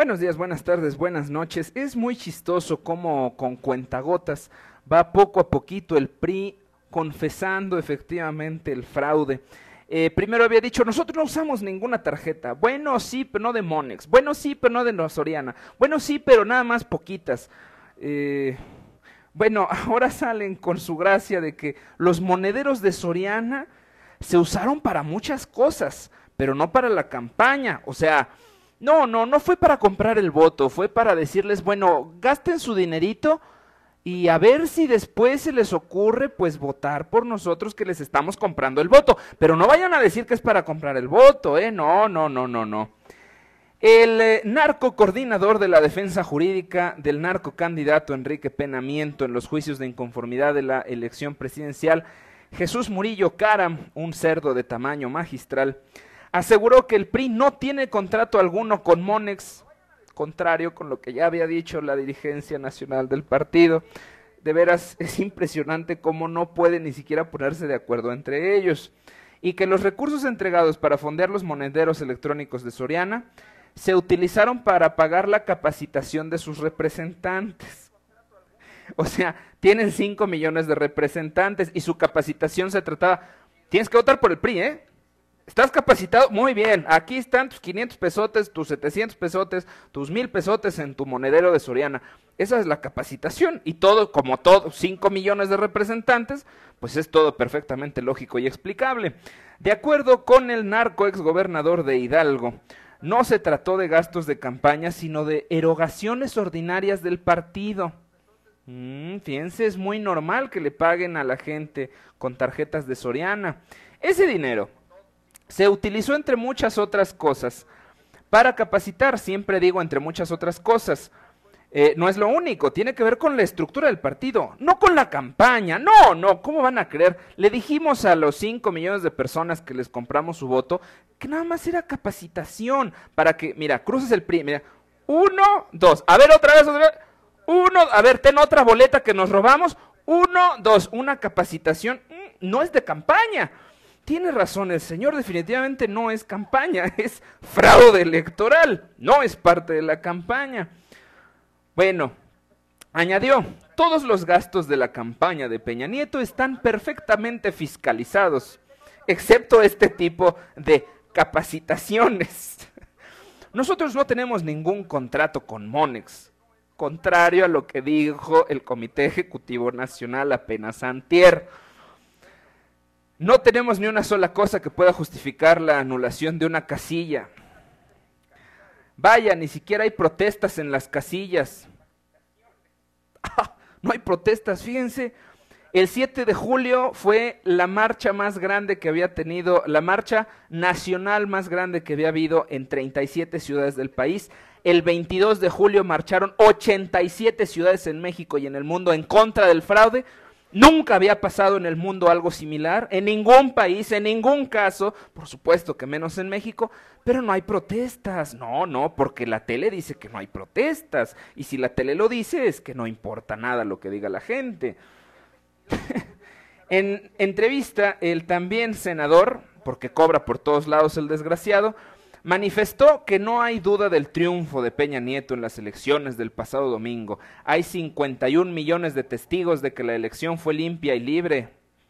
Buenos días, buenas tardes, buenas noches. Es muy chistoso cómo con cuentagotas va poco a poquito el PRI confesando efectivamente el fraude. Primero había dicho, nosotros no usamos ninguna tarjeta. Bueno, sí, pero no de Monex. Bueno, sí, pero no de Soriana. Bueno, sí, pero nada más poquitas. Bueno, ahora salen con su gracia de que los monederos de Soriana se usaron para muchas cosas, pero no para la campaña. O sea, no fue para comprar el voto, fue para decirles, bueno, gasten su dinerito y a ver si después se les ocurre, pues, votar por nosotros que les estamos comprando el voto. Pero no vayan a decir que es para comprar el voto, no. El narco coordinador de la defensa jurídica del narcocandidato Enrique Pena Miento en los juicios de inconformidad de la elección presidencial, Jesús Murillo Caram, un cerdo de tamaño magistral, aseguró que el PRI no tiene contrato alguno con Monex, contrario con lo que ya había dicho la dirigencia nacional del partido. De veras es impresionante cómo no pueden ni siquiera ponerse de acuerdo entre ellos. Y que los recursos entregados para fondear los monederos electrónicos de Soriana se utilizaron para pagar la capacitación de sus representantes. O sea, tienen 5 millones de representantes y su capacitación se trataba, tienes que votar por el PRI, ¿eh? ¿Estás capacitado? Muy bien, aquí están tus 500 pesotes, tus 700 pesotes, tus 1000 pesotes en tu monedero de Soriana. Esa es la capacitación y todo, como todo, 5 millones de representantes, pues es todo perfectamente lógico y explicable. De acuerdo con el narco exgobernador de Hidalgo, no se trató de gastos de campaña, sino de erogaciones ordinarias del partido. Fíjense, es muy normal que le paguen a la gente con tarjetas de Soriana. Ese dinero se utilizó entre muchas otras cosas para capacitar, siempre digo entre muchas otras cosas. No es lo único, tiene que ver con la estructura del partido, no con la campaña. No, ¿cómo van a creer? Le dijimos a los 5 millones de personas que les compramos su voto que nada más era capacitación para que, mira, cruces el PRI, mira, 1, 2, a ver otra vez, 1, a ver, ten otra boleta que nos robamos, 1, 2, una capacitación, no es de campaña. Tiene razón el señor, definitivamente no es campaña, es fraude electoral, no es parte de la campaña. Bueno, añadió, todos los gastos de la campaña de Peña Nieto están perfectamente fiscalizados, excepto este tipo de capacitaciones. Nosotros no tenemos ningún contrato con Monex, contrario a lo que dijo el Comité Ejecutivo Nacional apenas antier. No tenemos ni una sola cosa que pueda justificar la anulación de una casilla. Vaya, ni siquiera hay protestas en las casillas. No hay protestas, fíjense. El 7 de julio fue la marcha más grande que había tenido, la marcha nacional más grande que había habido en 37 ciudades del país. El 22 de julio marcharon 87 ciudades en México y en el mundo en contra del fraude. Nunca había pasado en el mundo algo similar, en ningún país, en ningún caso, por supuesto que menos en México, pero no hay protestas. No, porque la tele dice que no hay protestas, y si la tele lo dice es que no importa nada lo que diga la gente. En entrevista, el también senador, porque cobra por todos lados el desgraciado, manifestó que no hay duda del triunfo de Peña Nieto en las elecciones del pasado domingo. Hay 51 millones de testigos de que la elección fue limpia y libre.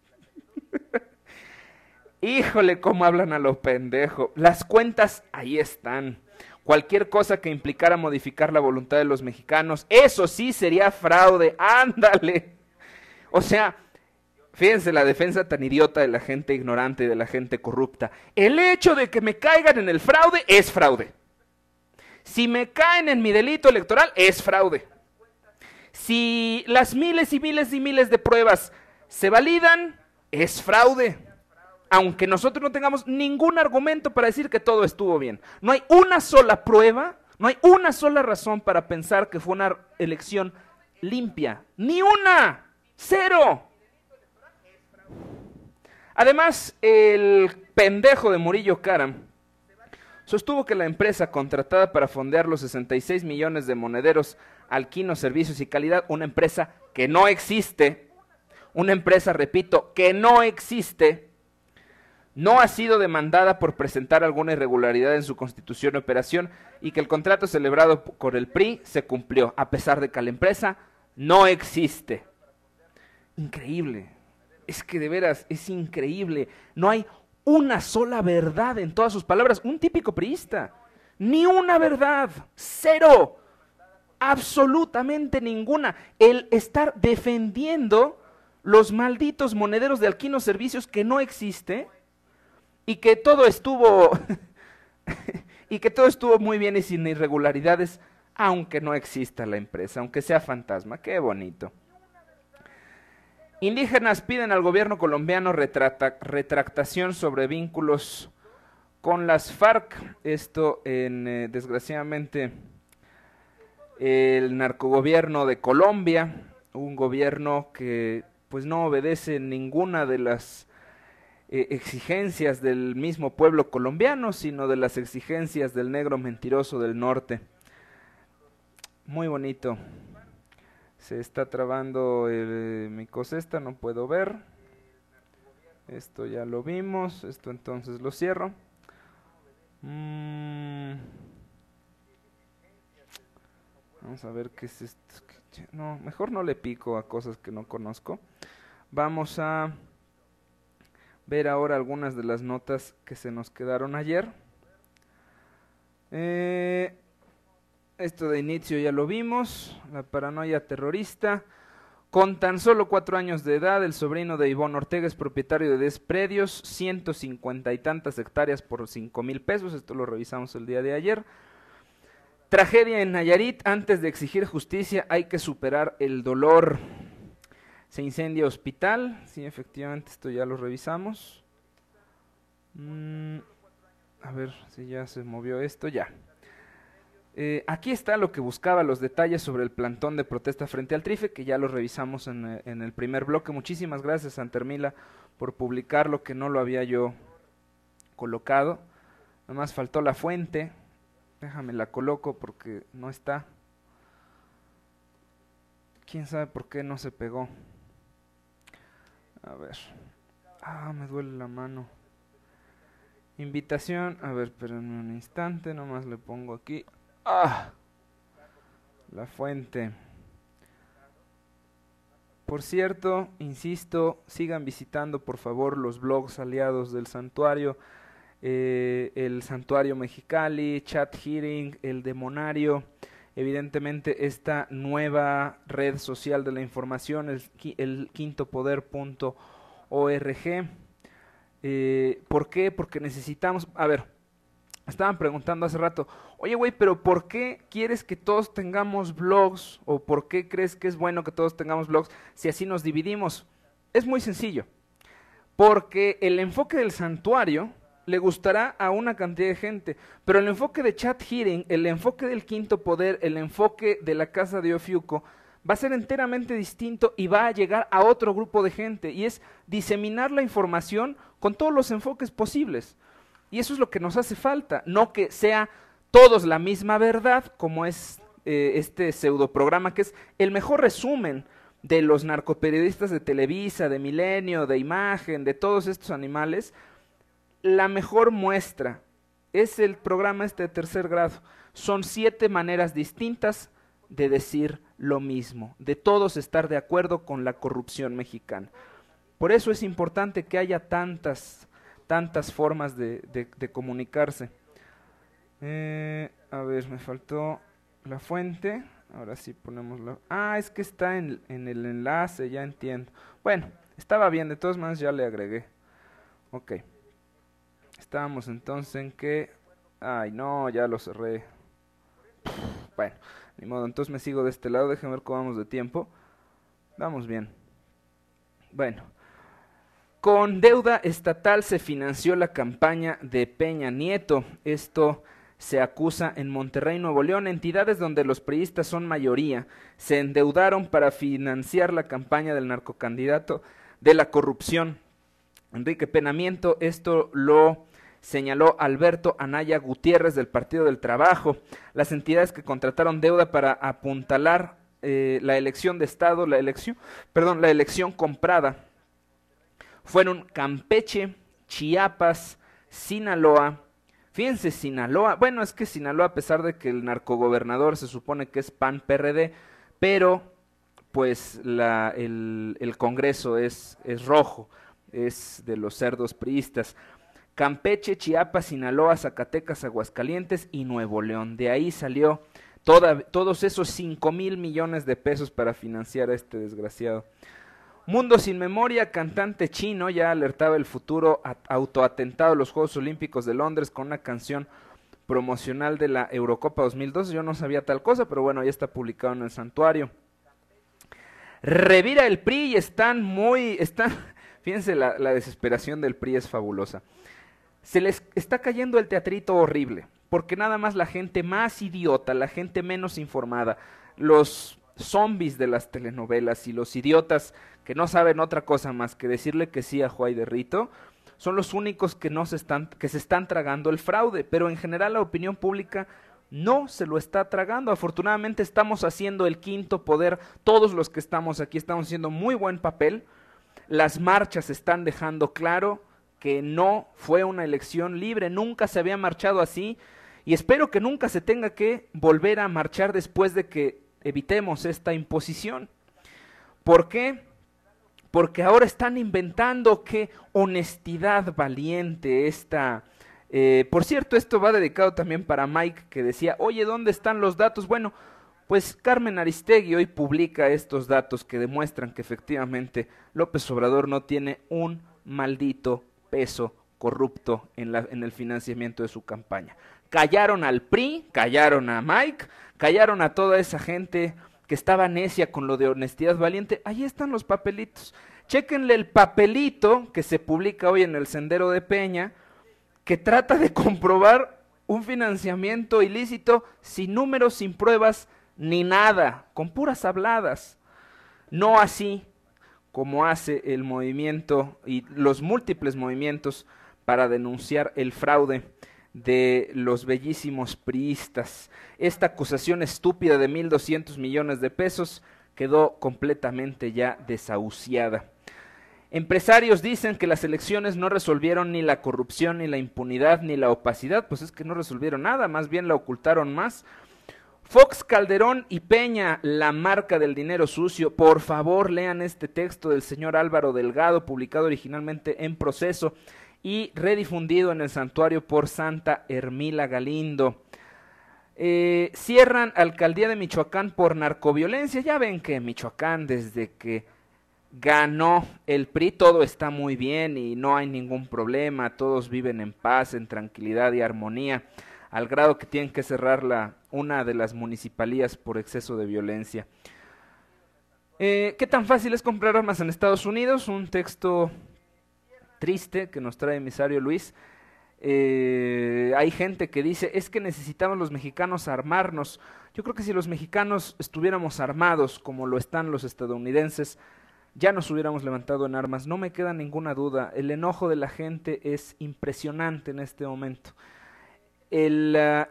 Híjole, cómo hablan a lo pendejo. Las cuentas ahí están. Cualquier cosa que implicara modificar la voluntad de los mexicanos, eso sí sería fraude. ¡Ándale! O sea, fíjense la defensa tan idiota de la gente ignorante y de la gente corrupta. El hecho de que me caigan en el fraude es fraude. Si me caen en mi delito electoral es fraude. Si las miles y miles y miles de pruebas se validan, es fraude. Aunque nosotros no tengamos ningún argumento para decir que todo estuvo bien. No hay una sola prueba, no hay una sola razón para pensar que fue una elección limpia. ¡Ni una! ¡Cero! Además, el pendejo de Murillo Caram sostuvo que la empresa contratada para fondear los 66 millones de monederos Alquino Servicios y Calidad, una empresa que no existe, una empresa, repito, que no existe, no ha sido demandada por presentar alguna irregularidad en su constitución y operación y que el contrato celebrado con el PRI se cumplió, a pesar de que la empresa no existe. Increíble. Es que de veras es increíble. No hay una sola verdad en todas sus palabras. Un típico priista. Ni una verdad. Cero. Absolutamente ninguna. El estar defendiendo los malditos monederos de Alquino Servicios que no existe y que todo estuvo y que todo estuvo muy bien y sin irregularidades, aunque no exista la empresa, aunque sea fantasma. Qué bonito. Indígenas piden al gobierno colombiano retractación sobre vínculos con las FARC. Esto en, desgraciadamente, el narcogobierno de Colombia, un gobierno que pues no obedece ninguna de las exigencias del mismo pueblo colombiano, sino de las exigencias del negro mentiroso del norte. Muy bonito. Se está trabando mi cosesta, no puedo ver. Esto ya lo vimos, esto entonces lo cierro. Vamos a ver qué es esto. No, mejor no le pico a cosas que no conozco. Vamos a ver ahora algunas de las notas que se nos quedaron ayer. Esto de inicio ya lo vimos, la paranoia terrorista. Con tan solo 4 años de edad, el sobrino de Ivonne Ortega es propietario de 10 predios, 150 y tantas hectáreas por 5,000 pesos. Esto lo revisamos el día de ayer. Tragedia en Nayarit. Antes de exigir justicia hay que superar el dolor. Se incendia hospital. Sí, efectivamente, esto ya lo revisamos. A ver si ya se movió esto. Ya. Aquí está lo que buscaba, los detalles sobre el plantón de protesta frente al Trife, que ya lo revisamos en el primer bloque. Muchísimas gracias, Santermila, por publicarlo, que no lo había yo colocado. Nada más faltó la fuente. Déjame la coloco porque no está. ¿Quién sabe por qué no se pegó? A ver. Me duele la mano. Invitación. A ver, espérenme un instante. Nomás le pongo aquí. La fuente. Por cierto, insisto, sigan visitando por favor los blogs aliados del santuario. El Santuario Mexicali, Chat Hearing, el Demonario, evidentemente esta nueva red social de la información, el quintopoder.org. ¿Por qué? Porque necesitamos, a ver, estaban preguntando hace rato, oye güey, pero ¿por qué quieres que todos tengamos blogs? ¿O por qué crees que es bueno que todos tengamos blogs si así nos dividimos? Es muy sencillo, porque el enfoque del santuario le gustará a una cantidad de gente, pero el enfoque de Chat Hearing, el enfoque del Quinto Poder, el enfoque de la Casa de Ofiuco, va a ser enteramente distinto y va a llegar a otro grupo de gente, y es diseminar la información con todos los enfoques posibles. Y eso es lo que nos hace falta, no que sea todos la misma verdad, como es este pseudoprograma, que es el mejor resumen de los narcoperiodistas de Televisa, de Milenio, de Imagen, de todos estos animales. La mejor muestra es el programa de tercer grado. Son 7 maneras distintas de decir lo mismo, de todos estar de acuerdo con la corrupción mexicana. Por eso es importante que haya tantas formas de comunicarse. A ver, me faltó la fuente. Ahora sí ponemos la... es que está en el enlace, ya entiendo. Bueno, estaba bien, de todas maneras ya le agregué. Ok. Estábamos entonces en que... Ay, no, ya lo cerré. Bueno, ni modo, entonces me sigo de este lado. Déjenme ver cómo vamos de tiempo. Vamos bien. Bueno. Con deuda estatal se financió la campaña de Peña Nieto. Esto se acusa en Monterrey, Nuevo León. Entidades donde los priistas son mayoría se endeudaron para financiar la campaña del narcocandidato de la corrupción, Enrique Pena Miento. Esto lo señaló Alberto Anaya Gutiérrez del Partido del Trabajo. Las entidades que contrataron deuda para apuntalar la elección de Estado, la elección comprada, fueron Campeche, Chiapas, Sinaloa. Fíjense, Sinaloa, bueno, es que Sinaloa, a pesar de que el narcogobernador se supone que es PAN-PRD, pero pues el Congreso es rojo, es de los cerdos priistas. Campeche, Chiapas, Sinaloa, Zacatecas, Aguascalientes y Nuevo León. De ahí salió todos esos 5,000 millones de pesos para financiar a este desgraciado. Mundo sin memoria, cantante chino, ya alertaba el futuro autoatentado a los Juegos Olímpicos de Londres con una canción promocional de la Eurocopa 2012. Yo no sabía tal cosa, pero bueno, ya está publicado en el santuario. Revira el PRI y fíjense, la desesperación del PRI es fabulosa. Se les está cayendo el teatrito horrible, porque nada más la gente más idiota, la gente menos informada, los zombies de las telenovelas y los idiotas que no saben otra cosa más que decirle que sí a Juay de Rito, son los únicos que se están tragando el fraude, pero en general la opinión pública no se lo está tragando. Afortunadamente estamos haciendo el quinto poder, todos los que estamos aquí estamos haciendo muy buen papel, las marchas están dejando claro que no fue una elección libre, nunca se había marchado así, y espero que nunca se tenga que volver a marchar después de que evitemos esta imposición. ¿Por qué? Porque ahora están inventando que honestidad valiente por cierto, esto va dedicado también para Mike, que decía, oye, ¿dónde están los datos? Bueno, pues Carmen Aristegui hoy publica estos datos que demuestran que efectivamente López Obrador no tiene un maldito peso corrupto en el financiamiento de su campaña. Callaron al PRI, callaron a Mike, callaron a toda esa gente que estaba necia con lo de honestidad valiente. Ahí están los papelitos. Chéquenle el papelito que se publica hoy en el Sendero de Peña, que trata de comprobar un financiamiento ilícito sin números, sin pruebas, ni nada, con puras habladas. No así como hace el movimiento y los múltiples movimientos para denunciar el fraude de los bellísimos priistas. Esta acusación estúpida de 1,200 millones de pesos quedó completamente ya desahuciada. Empresarios dicen que las elecciones no resolvieron ni la corrupción, ni la impunidad, ni la opacidad. Pues es que no resolvieron nada, más bien la ocultaron más. Fox, Calderón y Peña, la marca del dinero sucio. Por favor, lean este texto del señor Álvaro Delgado, publicado originalmente en Proceso y redifundido en el santuario por Santa Hermila Galindo. Cierran alcaldía de Michoacán por narcoviolencia. Ya ven que Michoacán, desde que ganó el PRI, todo está muy bien y no hay ningún problema, todos viven en paz, en tranquilidad y armonía, al grado que tienen que cerrar una de las municipalías por exceso de violencia. ¿Qué tan fácil es comprar armas en Estados Unidos? Un texto triste que nos trae emisario Luis. Hay gente que dice, es que necesitamos los mexicanos armarnos. Yo creo que si los mexicanos estuviéramos armados como lo están los estadounidenses, ya nos hubiéramos levantado en armas. No me queda ninguna duda, el enojo de la gente es impresionante en este momento. El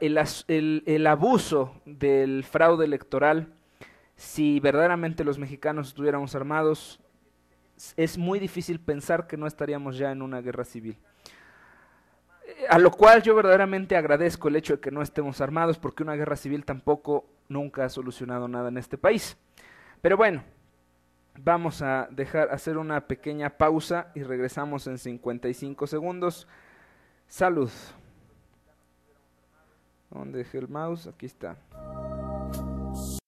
abuso del fraude electoral, si verdaderamente los mexicanos estuviéramos armados, es muy difícil pensar que no estaríamos ya en una guerra civil. A lo cual yo verdaderamente agradezco el hecho de que no estemos armados, porque una guerra civil tampoco nunca ha solucionado nada en este país. Pero bueno, vamos a hacer una pequeña pausa y regresamos en 55 segundos. Salud. ¿Dónde dejé el mouse? Aquí está.